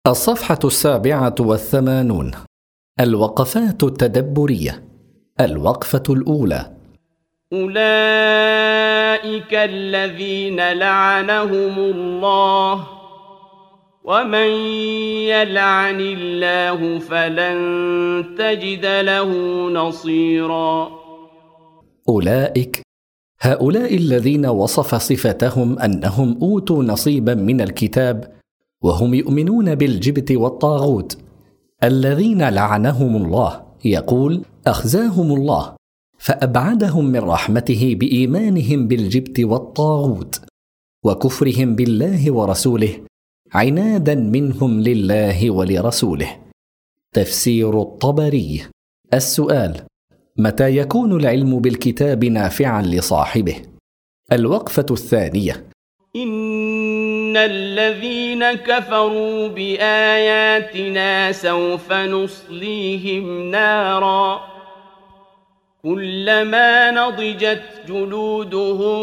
الصفحة 87. الوقفات التدبرية. الوقفة الأولى: أولئك الذين لعنهم الله، ومن يلعن الله فلن تجد له نصيرا. هؤلاء الذين وصف صفتهم أنهم أوتوا نصيبا من الكتاب وهم يؤمنون بالجبت والطاغوت، الذين لعنهم الله، يقول: أخزاهم الله فأبعدهم من رحمته بإيمانهم بالجبت والطاغوت وكفرهم بالله ورسوله، عنادا منهم لله ولرسوله. تفسير الطبري. السؤال: متى يكون العلم بالكتاب نافعا لصاحبه؟ الوقفة الثانية: إن الذين كفروا بآياتنا سوف نصليهم نارا كلما نضجت جلودهم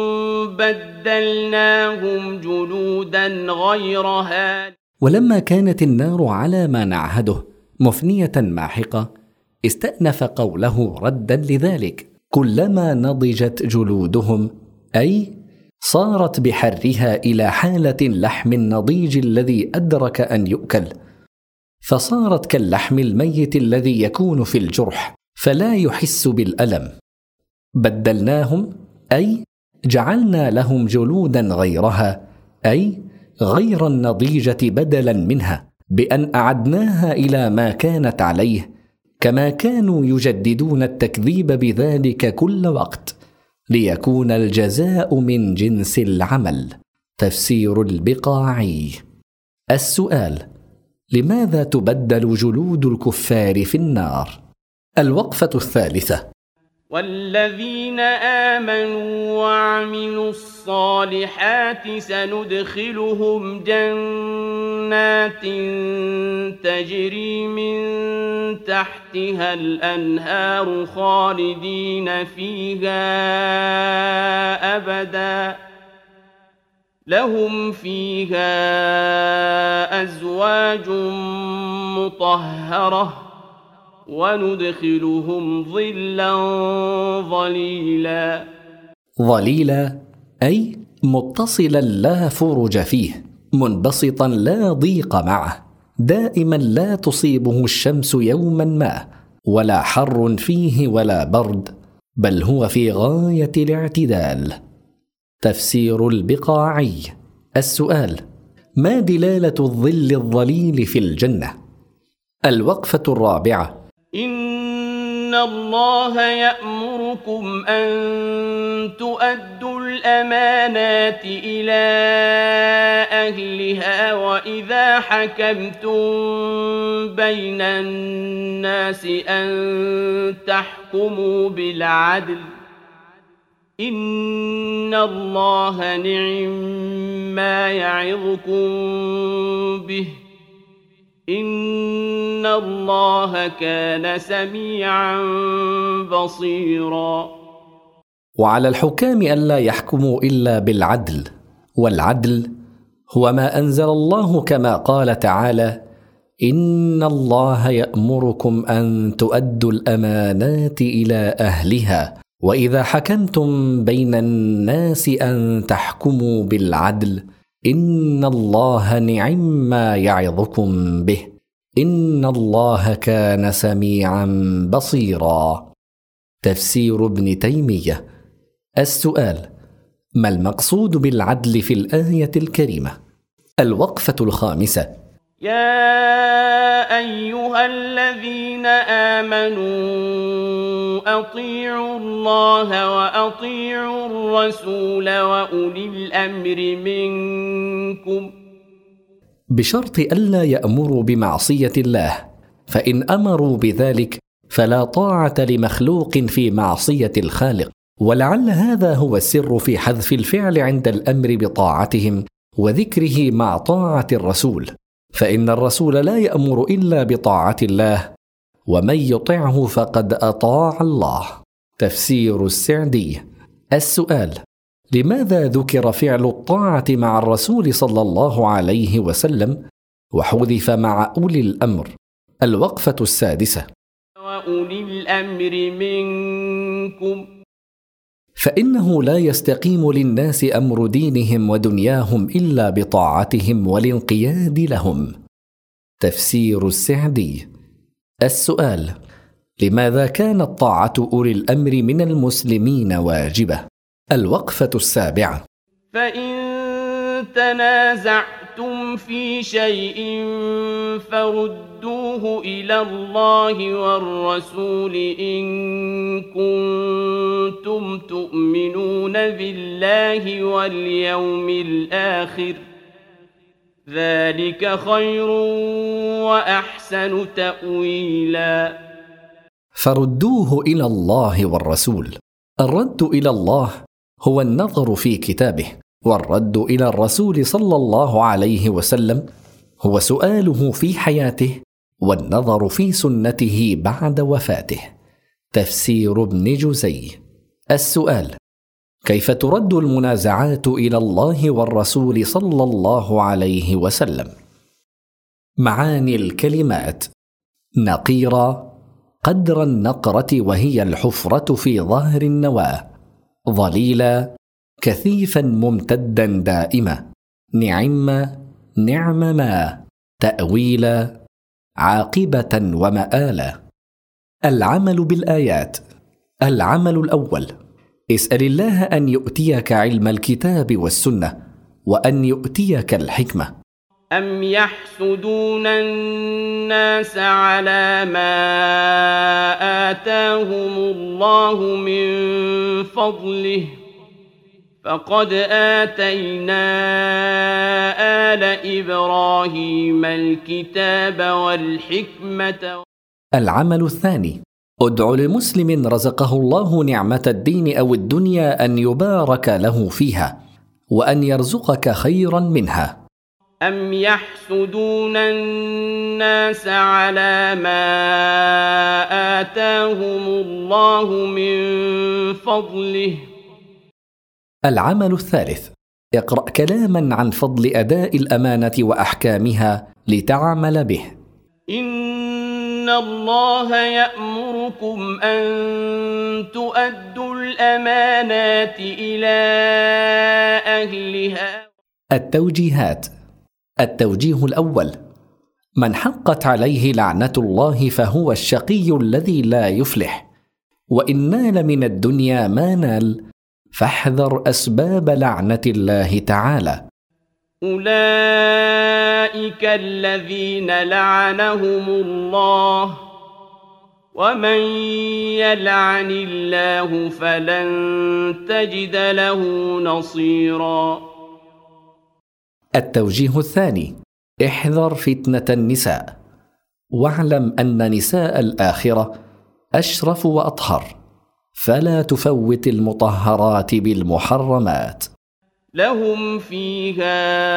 بدلناهم جلودا غيرها. ولما كانت النار على ما نعهده مفنية ماحقة، استأنف قوله ردا لذلك: كلما نضجت جلودهم، أي صارت بحرها إلى حالة اللحم النضيج الذي أدرك أن يؤكل، فصارت كاللحم الميت الذي يكون في الجرح فلا يحس بالألم. بدلناهم، أي جعلنا لهم جلودا غيرها، أي غير النضيجة بدلا منها، بأن أعدناها إلى ما كانت عليه، كما كانوا يجددون التكذيب بذلك كل وقت، ليكون الجزاء من جنس العمل. تفسير البقاعي. السؤال: لماذا تبدل جلود الكفار في النار؟ الوقفة الثالثة: والذين آمنوا وعملوا الصالحات سندخلهم جنات تجري من تحتها الأنهار خالدين فيها أبدا، لهم فيها أزواج مطهرة وندخلهم ظلا ظليلا. ظليلا، أي متصلا لا فرج فيه، منبسطا لا ضيق معه، دائما لا تصيبه الشمس يوما ما، ولا حر فيه ولا برد، بل هو في غاية الاعتدال. تفسير البقاعي. السؤال: ما دلالة الظل الظليل في الجنة؟ الوقفة الرابعة: إن الله يأمركم أن تؤدوا الأمانات إلى أهلها وإذا حكمتم بين الناس أن تحكموا بالعدل، إن الله نعم يعظكم به، إن الله كان سميعا بصيرا. وعلى الحكام ألا يحكموا إلا بالعدل، والعدل هو ما أنزل الله، كما قال تعالى: إن الله يأمركم أن تؤدوا الأمانات إلى أهلها وإذا حكمتم بين الناس أن تحكموا بالعدل، إن الله نعم يعظكم به، إن الله كان سميعا بصيرا. تفسير ابن تيمية. السؤال: ما المقصود بالعدل في الآية الكريمة؟ الوقفة الخامسة: يا أيها الذين آمنوا أطيعوا الله وأطيعوا الرسول وأولي الأمر منكم، بشرط ألا يأمروا بمعصية الله، فإن أمروا بذلك فلا طاعة لمخلوق في معصية الخالق. ولعل هذا هو السر في حذف الفعل عند الأمر بطاعتهم وذكره مع طاعة الرسول، فإن الرسول لا يأمر إلا بطاعة الله، ومن يطعه فقد أطاع الله. تفسير السعدي. السؤال: لماذا ذكر فعل الطاعة مع الرسول صلى الله عليه وسلم وحذف مع أولي الأمر. الوقفة السادسة: وأولي الأمر منكم. فإنه لا يستقيم للناس أمر دينهم ودنياهم إلا بطاعتهم والانقياد لهم. تفسير السعدي. السؤال: لماذا كانت طاعة أولي الأمر من المسلمين واجبة؟ الوقفة السابعة: فإن تنازعتم في شيء فردوه إلى الله والرسول إن كنتم تؤمنون بالله واليوم الآخر، ذلك خير وأحسن تأويلا. فردوه إلى الله والرسول. الرد إلى الله هو النظر في كتابه، والرد إلى الرسول صلى الله عليه وسلم هو سؤاله في حياته والنظر في سنته بعد وفاته. تفسير ابن جزي. السؤال: كيف ترد المنازعات إلى الله والرسول صلى الله عليه وسلم؟ معاني الكلمات: نقيرة قدر النقرة وهي الحفرة في ظهر النواة. ظليلا كثيفا ممتدا دائما. نعم ما. تأويلا عاقبة ومآلا. العمل بالآيات. العمل الأول: اسأل الله أن يؤتيك علم الكتاب والسنة، وأن يؤتيك الحكمة. أم يحسدون الناس على ما آتاهم الله من فضله، فقد آتينا آل إبراهيم الكتاب والحكمة. العمل الثاني: ادع لمسلم رزقه الله نعمة الدين أو الدنيا أن يبارك له فيها، وأن يرزقك خيرا منها. أم يحسدون الناس على ما آتاهم الله من فضله. العمل الثالث: اقرأ كلاما عن فضل أداء الأمانة وأحكامها لتعمل به. إن الله يأمركم أن تؤدوا الأمانات إلى أهلها. التوجيهات. التوجيه الأول: من حقت عليه لعنة الله فهو الشقي الذي لا يفلح، وإن نال من الدنيا ما نال فاحذر أسباب لعنة الله تعالى. أولئك الذين لعنهم الله، ومن يلعن الله فلن تجد له نصيرا. التوجيه الثاني: احذر فتنة النساء، واعلم أن نساء الآخرة أشرف وأطهر، فلا تفوت المطهرات بالمحرمات. لهم فيها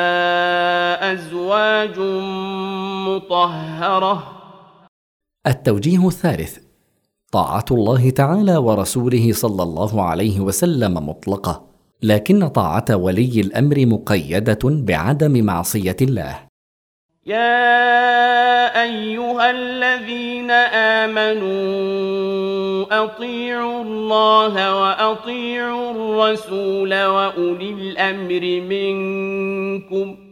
أزواج مطهرة. التوجيه الثالث: طاعة الله تعالى ورسوله صلى الله عليه وسلم مطلقة، لكن طاعة ولي الأمر مقيدة بعدم معصية الله. يا أيها الذين آمنوا أطيعوا الله وأطيعوا الرسول وأولي الأمر منكم،